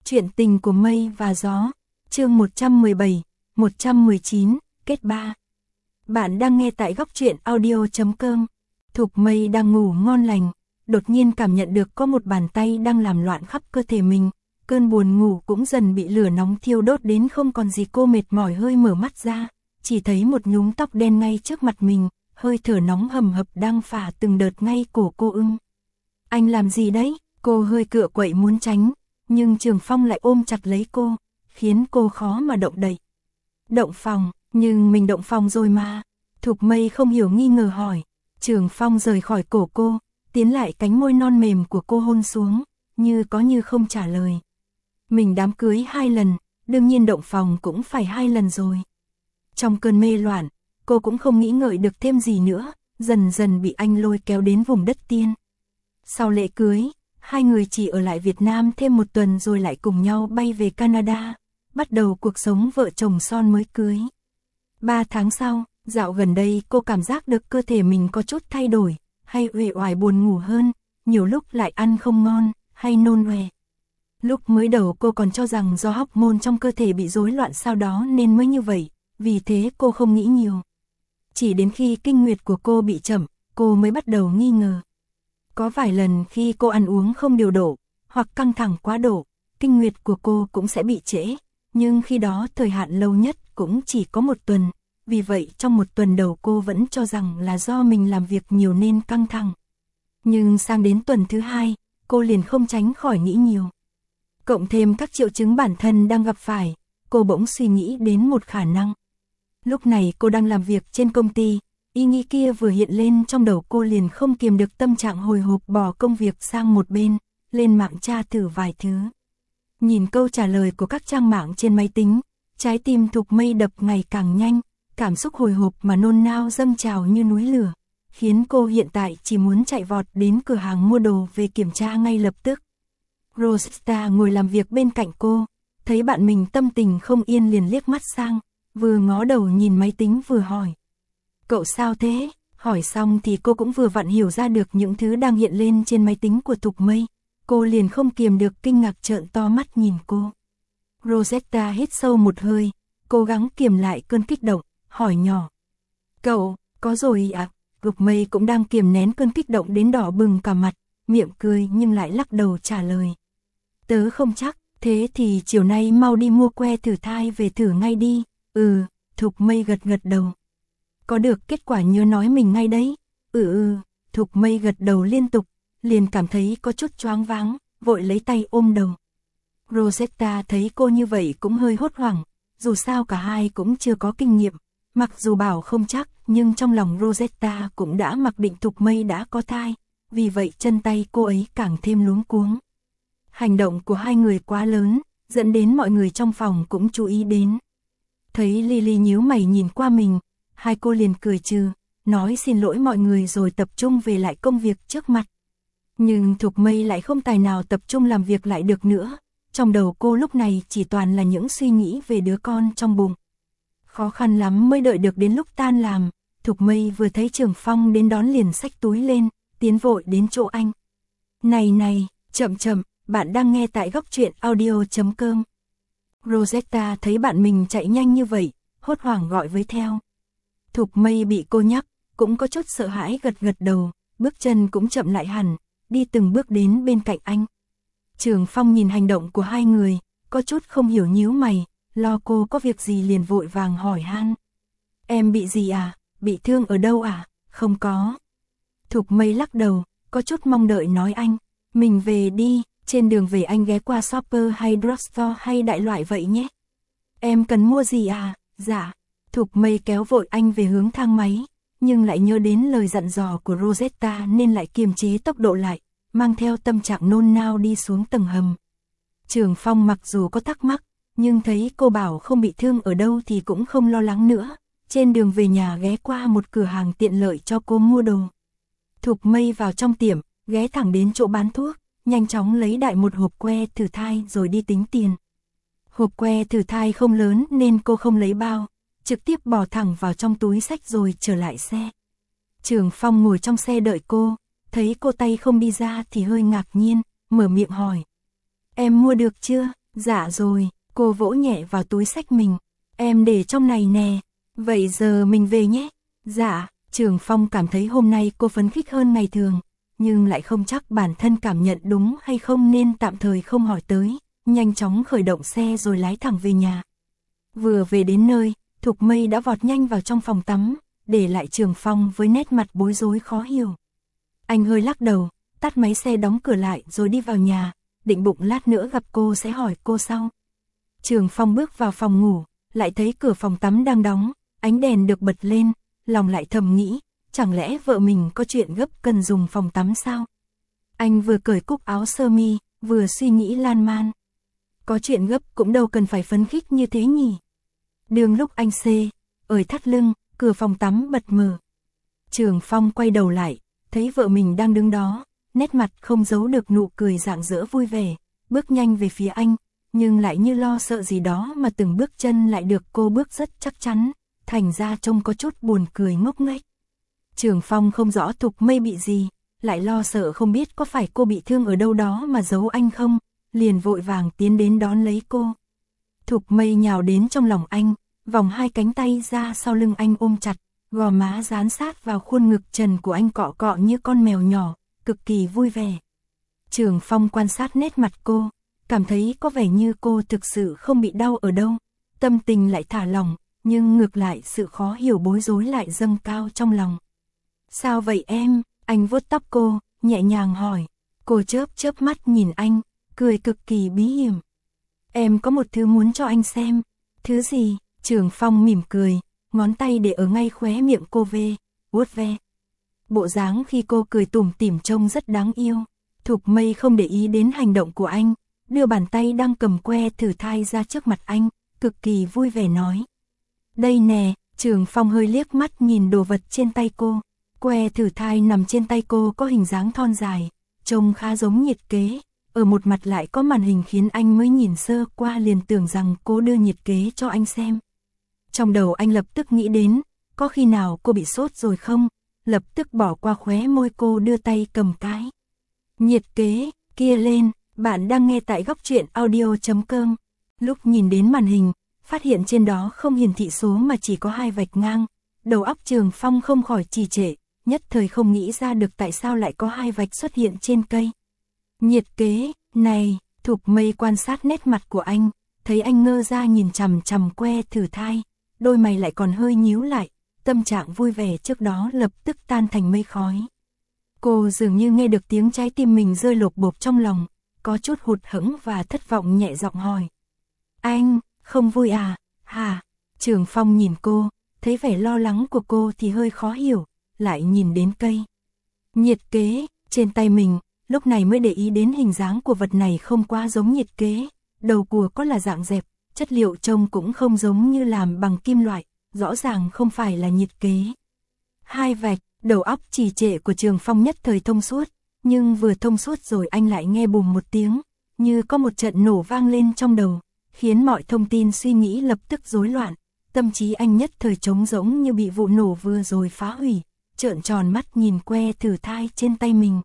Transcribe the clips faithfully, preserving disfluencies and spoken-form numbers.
Chuyện tình của mây và gió, chương một trăm mười bảy, một trăm mười chín, kết ba. Bạn đang nghe tại góc truyện audio chấm com. Thục Mây đang ngủ ngon lành, đột nhiên cảm nhận được có một bàn tay đang làm loạn khắp cơ thể mình. Cơn buồn ngủ cũng dần bị lửa nóng thiêu đốt đến không còn gì, cô mệt mỏi hơi mở mắt ra, chỉ thấy một nhúm tóc đen ngay trước mặt mình, hơi thở nóng hầm hập đang phả từng đợt ngay cổ cô. Ưng. Anh làm gì đấy? Cô hơi cựa quậy muốn tránh, nhưng Trường Phong lại ôm chặt lấy cô, khiến cô khó mà động đậy. Động phòng, nhưng mình động phòng rồi mà. Thục Mây không hiểu nghi ngờ hỏi. Trường Phong rời khỏi cổ cô, tiến lại cánh môi non mềm của cô hôn xuống, như có như không trả lời. Mình đám cưới hai lần, đương nhiên động phòng cũng phải hai lần rồi. Trong cơn mê loạn, cô cũng không nghĩ ngợi được thêm gì nữa, dần dần bị anh lôi kéo đến vùng đất tiên. Sau lễ cưới, hai người chỉ ở lại Việt Nam thêm một tuần rồi lại cùng nhau bay về Canada, bắt đầu cuộc sống vợ chồng son mới cưới. Ba tháng sau, dạo gần đây cô cảm giác được cơ thể mình có chút thay đổi, hay uể oải buồn ngủ hơn, nhiều lúc lại ăn không ngon, hay nôn ọe. Lúc mới đầu cô còn cho rằng do hormone trong cơ thể bị rối loạn sau đó nên mới như vậy, vì thế cô không nghĩ nhiều. Chỉ đến khi kinh nguyệt của cô bị chậm, cô mới bắt đầu nghi ngờ. Có vài lần khi cô ăn uống không điều độ, hoặc căng thẳng quá độ, kinh nguyệt của cô cũng sẽ bị trễ, nhưng khi đó thời hạn lâu nhất cũng chỉ có một tuần, vì vậy trong một tuần đầu cô vẫn cho rằng là do mình làm việc nhiều nên căng thẳng. Nhưng sang đến tuần thứ hai, cô liền không tránh khỏi nghĩ nhiều. Cộng thêm các triệu chứng bản thân đang gặp phải, cô bỗng suy nghĩ đến một khả năng. Lúc này cô đang làm việc trên công ty, ý nghĩ kia vừa hiện lên trong đầu cô liền không kiềm được tâm trạng hồi hộp, bỏ công việc sang một bên, lên mạng tra thử vài thứ. Nhìn câu trả lời của các trang mạng trên máy tính, trái tim Thục Mây đập ngày càng nhanh, cảm xúc hồi hộp mà nôn nao dâng trào như núi lửa, khiến cô hiện tại chỉ muốn chạy vọt đến cửa hàng mua đồ về kiểm tra ngay lập tức. Rosetta ngồi làm việc bên cạnh cô, thấy bạn mình tâm tình không yên liền liếc mắt sang, vừa ngó đầu nhìn máy tính vừa hỏi. Cậu sao thế? Hỏi xong thì cô cũng vừa vặn hiểu ra được những thứ đang hiện lên trên máy tính của Thục Mây. Cô liền không kiềm được kinh ngạc trợn to mắt nhìn cô. Rosetta hít sâu một hơi, cố gắng kiềm lại cơn kích động, hỏi nhỏ. Cậu, có rồi ạ? À? Thục Mây cũng đang kiềm nén cơn kích động đến đỏ bừng cả mặt, miệng cười nhưng lại lắc đầu trả lời. Tớ không chắc, thế thì chiều nay mau đi mua que thử thai về thử ngay đi. Ừ, Thục Mây gật gật đầu. Có được kết quả nhớ nói mình ngay đấy. Ừ ừ, Thục Mây gật đầu liên tục, liền cảm thấy có chút choáng váng, vội lấy tay ôm đầu. Rosetta thấy cô như vậy cũng hơi hốt hoảng, dù sao cả hai cũng chưa có kinh nghiệm, mặc dù bảo không chắc, nhưng trong lòng Rosetta cũng đã mặc định Thục Mây đã có thai, vì vậy chân tay cô ấy càng thêm luống cuống. Hành động của hai người quá lớn, dẫn đến mọi người trong phòng cũng chú ý đến. Thấy Lily nhíu mày nhìn qua mình, hai cô liền cười trừ, nói xin lỗi mọi người rồi tập trung về lại công việc trước mặt. Nhưng Thục Mây lại không tài nào tập trung làm việc lại được nữa, trong đầu cô lúc này chỉ toàn là những suy nghĩ về đứa con trong bụng. Khó khăn lắm mới đợi được đến lúc tan làm, Thục Mây vừa thấy Trường Phong đến đón liền xách túi lên, tiến vội đến chỗ anh. Này này, chậm chậm, bạn đang nghe tại góc truyện audio chấm com. Rosetta thấy bạn mình chạy nhanh như vậy, hốt hoảng gọi với theo. Thục Mây bị cô nhắc, cũng có chút sợ hãi gật gật đầu, bước chân cũng chậm lại hẳn, đi từng bước đến bên cạnh anh. Trường Phong nhìn hành động của hai người, có chút không hiểu nhíu mày, lo cô có việc gì liền vội vàng hỏi han. Em bị gì à? Bị thương ở đâu à? Không có. Thục Mây lắc đầu, có chút mong đợi nói anh, mình về đi, trên đường về anh ghé qua shopper hay drugstore hay đại loại vậy nhé. Em cần mua gì à? Dạ. Thục Mây kéo vội anh về hướng thang máy, nhưng lại nhớ đến lời dặn dò của Rosetta nên lại kiềm chế tốc độ lại, mang theo tâm trạng nôn nao đi xuống tầng hầm. Trường Phong mặc dù có thắc mắc, nhưng thấy cô bảo không bị thương ở đâu thì cũng không lo lắng nữa, trên đường về nhà ghé qua một cửa hàng tiện lợi cho cô mua đồ. Thục Mây vào trong tiệm, ghé thẳng đến chỗ bán thuốc, nhanh chóng lấy đại một hộp que thử thai rồi đi tính tiền. Hộp que thử thai không lớn nên cô không lấy bao, trực tiếp bỏ thẳng vào trong túi xách rồi trở lại xe. Trường Phong ngồi trong xe đợi cô, thấy cô tay không đi ra thì hơi ngạc nhiên, mở miệng hỏi. Em mua được chưa? Dạ rồi, cô vỗ nhẹ vào túi xách mình. Em để trong này nè. Vậy giờ mình về nhé. Dạ, Trường Phong cảm thấy hôm nay cô phấn khích hơn ngày thường, nhưng lại không chắc bản thân cảm nhận đúng hay không nên tạm thời không hỏi tới, nhanh chóng khởi động xe rồi lái thẳng về nhà. Vừa về đến nơi, Thục Mây đã vọt nhanh vào trong phòng tắm, để lại Trường Phong với nét mặt bối rối khó hiểu. Anh hơi lắc đầu, tắt máy xe đóng cửa lại rồi đi vào nhà, định bụng lát nữa gặp cô sẽ hỏi cô sau. Trường Phong bước vào phòng ngủ, lại thấy cửa phòng tắm đang đóng, ánh đèn được bật lên, lòng lại thầm nghĩ, chẳng lẽ vợ mình có chuyện gấp cần dùng phòng tắm sao? Anh vừa cởi cúc áo sơ mi, vừa suy nghĩ lan man. Có chuyện gấp cũng đâu cần phải phấn khích như thế nhỉ. Đường lúc anh xê, ời thắt lưng, cửa phòng tắm bật mở. Trường Phong quay đầu lại, thấy vợ mình đang đứng đó, nét mặt không giấu được nụ cười rạng rỡ vui vẻ, bước nhanh về phía anh, nhưng lại như lo sợ gì đó mà từng bước chân lại được cô bước rất chắc chắn, thành ra trông có chút buồn cười ngốc nghếch. Trường Phong không rõ Thục Mây bị gì, lại lo sợ không biết có phải cô bị thương ở đâu đó mà giấu anh không, liền vội vàng tiến đến đón lấy cô. Thục Mây nhào đến trong lòng anh, vòng hai cánh tay ra sau lưng anh ôm chặt, gò má dán sát vào khuôn ngực trần của anh cọ cọ như con mèo nhỏ, cực kỳ vui vẻ. Trường Phong quan sát nét mặt cô, cảm thấy có vẻ như cô thực sự không bị đau ở đâu, tâm tình lại thả lỏng, nhưng ngược lại sự khó hiểu bối rối lại dâng cao trong lòng. Sao vậy em? Anh vuốt tóc cô, nhẹ nhàng hỏi. Cô chớp chớp mắt nhìn anh, cười cực kỳ bí hiểm. Em có một thứ muốn cho anh xem. Thứ gì? Trường Phong mỉm cười, ngón tay để ở ngay khóe miệng cô về, vuốt ve. Bộ dáng khi cô cười tủm tỉm trông rất đáng yêu. Thục Mây không để ý đến hành động của anh, đưa bàn tay đang cầm que thử thai ra trước mặt anh, cực kỳ vui vẻ nói. Đây nè, Trường Phong hơi liếc mắt nhìn đồ vật trên tay cô. Que thử thai nằm trên tay cô có hình dáng thon dài, trông khá giống nhiệt kế, ở một mặt lại có màn hình khiến anh mới nhìn sơ qua liền tưởng rằng cô đưa nhiệt kế cho anh xem. Trong đầu anh lập tức nghĩ đến, có khi nào cô bị sốt rồi không, lập tức bỏ qua khóe môi cô đưa tay cầm cái. Nhiệt kế, kia lên, bạn đang nghe tại góc truyện audio chấm com. Lúc nhìn đến màn hình, phát hiện trên đó không hiển thị số mà chỉ có hai vạch ngang, đầu óc Trường Phong không khỏi trì trệ, nhất thời không nghĩ ra được tại sao lại có hai vạch xuất hiện trên cây. Nhiệt kế, này, Thục Mây quan sát nét mặt của anh, thấy anh ngơ ra nhìn chằm chằm que thử thai, đôi mày lại còn hơi nhíu lại, tâm trạng vui vẻ trước đó lập tức tan thành mây khói. Cô dường như nghe được tiếng trái tim mình rơi lột bột trong lòng, có chút hụt hẫng và thất vọng nhẹ giọng hỏi. Anh, không vui à, hả? Trường Phong nhìn cô, thấy vẻ lo lắng của cô thì hơi khó hiểu, lại nhìn đến cây. Nhiệt kế, trên tay mình, lúc này mới để ý đến hình dáng của vật này không quá giống nhiệt kế, đầu cua có là dạng dẹp, chất liệu trông cũng không giống như làm bằng kim loại, rõ ràng không phải là nhiệt kế. Hai vạch, đầu óc trì trệ của Trường Phong nhất thời thông suốt, nhưng vừa thông suốt rồi anh lại nghe bùm một tiếng, như có một trận nổ vang lên trong đầu, khiến mọi thông tin suy nghĩ lập tức rối loạn, tâm trí anh nhất thời trống rỗng như bị vụ nổ vừa rồi phá hủy, trợn tròn mắt nhìn que thử thai trên tay mình.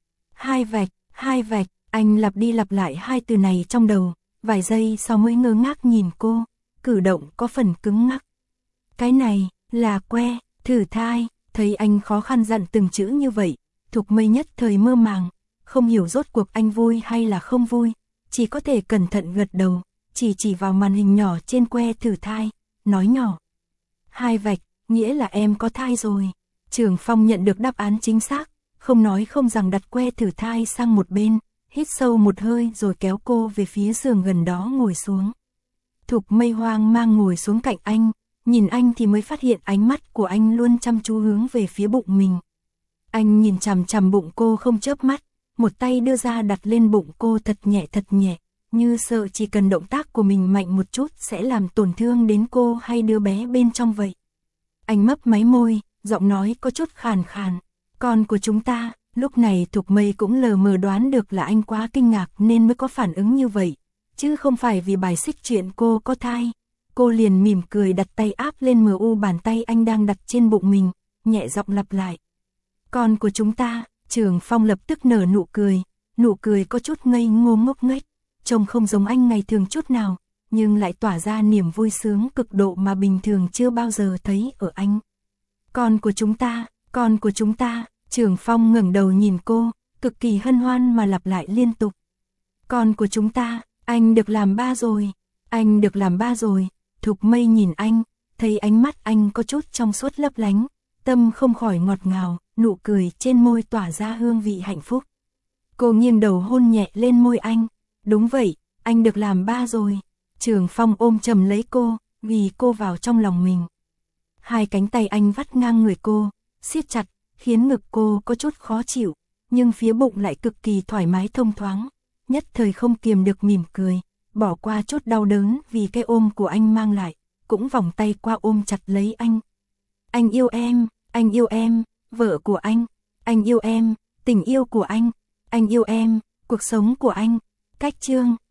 Hai vạch, hai vạch, anh lặp đi lặp lại hai từ này trong đầu, vài giây sau mới ngơ ngác nhìn cô, cử động có phần cứng ngắc. Cái này, là que, thử thai, thấy anh khó khăn dặn từng chữ như vậy, Thục Mây nhất thời mơ màng, không hiểu rốt cuộc anh vui hay là không vui, chỉ có thể cẩn thận gật đầu, chỉ chỉ vào màn hình nhỏ trên que thử thai, nói nhỏ. Hai vạch, nghĩa là em có thai rồi. Trường Phong nhận được đáp án chính xác, không nói không rằng đặt que thử thai sang một bên, hít sâu một hơi rồi kéo cô về phía giường gần đó ngồi xuống. Thục Mây hoang mang ngồi xuống cạnh anh, nhìn anh thì mới phát hiện ánh mắt của anh luôn chăm chú hướng về phía bụng mình. Anh nhìn chằm chằm bụng cô không chớp mắt, một tay đưa ra đặt lên bụng cô thật nhẹ thật nhẹ, như sợ chỉ cần động tác của mình mạnh một chút sẽ làm tổn thương đến cô hay đứa bé bên trong vậy. Anh mấp máy môi, giọng nói có chút khàn khàn. Con của chúng ta, lúc này Thục Mây cũng lờ mờ đoán được là anh quá kinh ngạc nên mới có phản ứng như vậy, chứ không phải vì bài xích chuyện cô có thai. Cô liền mỉm cười đặt tay áp lên mờ u bàn tay anh đang đặt trên bụng mình, nhẹ giọng lặp lại. Con của chúng ta, Trường Phong lập tức nở nụ cười, nụ cười có chút ngây ngô ngốc nghếch. trông không giống anh ngày thường chút nào, nhưng lại tỏa ra niềm vui sướng cực độ mà bình thường chưa bao giờ thấy ở anh. Con của chúng ta, con của chúng ta, Trường Phong ngẩng đầu nhìn cô, cực kỳ hân hoan mà lặp lại liên tục. Con của chúng ta, anh được làm ba rồi, anh được làm ba rồi. Thục Mây nhìn anh, thấy ánh mắt anh có chút trong suốt lấp lánh, tâm không khỏi ngọt ngào, nụ cười trên môi tỏa ra hương vị hạnh phúc. Cô nghiêng đầu hôn nhẹ lên môi anh, đúng vậy, anh được làm ba rồi. Trường Phong ôm chầm lấy cô, ghi cô vào trong lòng mình. Hai cánh tay anh vắt ngang người cô, siết chặt, khiến ngực cô có chút khó chịu, nhưng phía bụng lại cực kỳ thoải mái thông thoáng, nhất thời không kiềm được mỉm cười, bỏ qua chút đau đớn vì cái ôm của anh mang lại, cũng vòng tay qua ôm chặt lấy anh. Anh yêu em, anh yêu em, vợ của anh, anh yêu em, tình yêu của anh, anh yêu em, cuộc sống của anh. Cách chương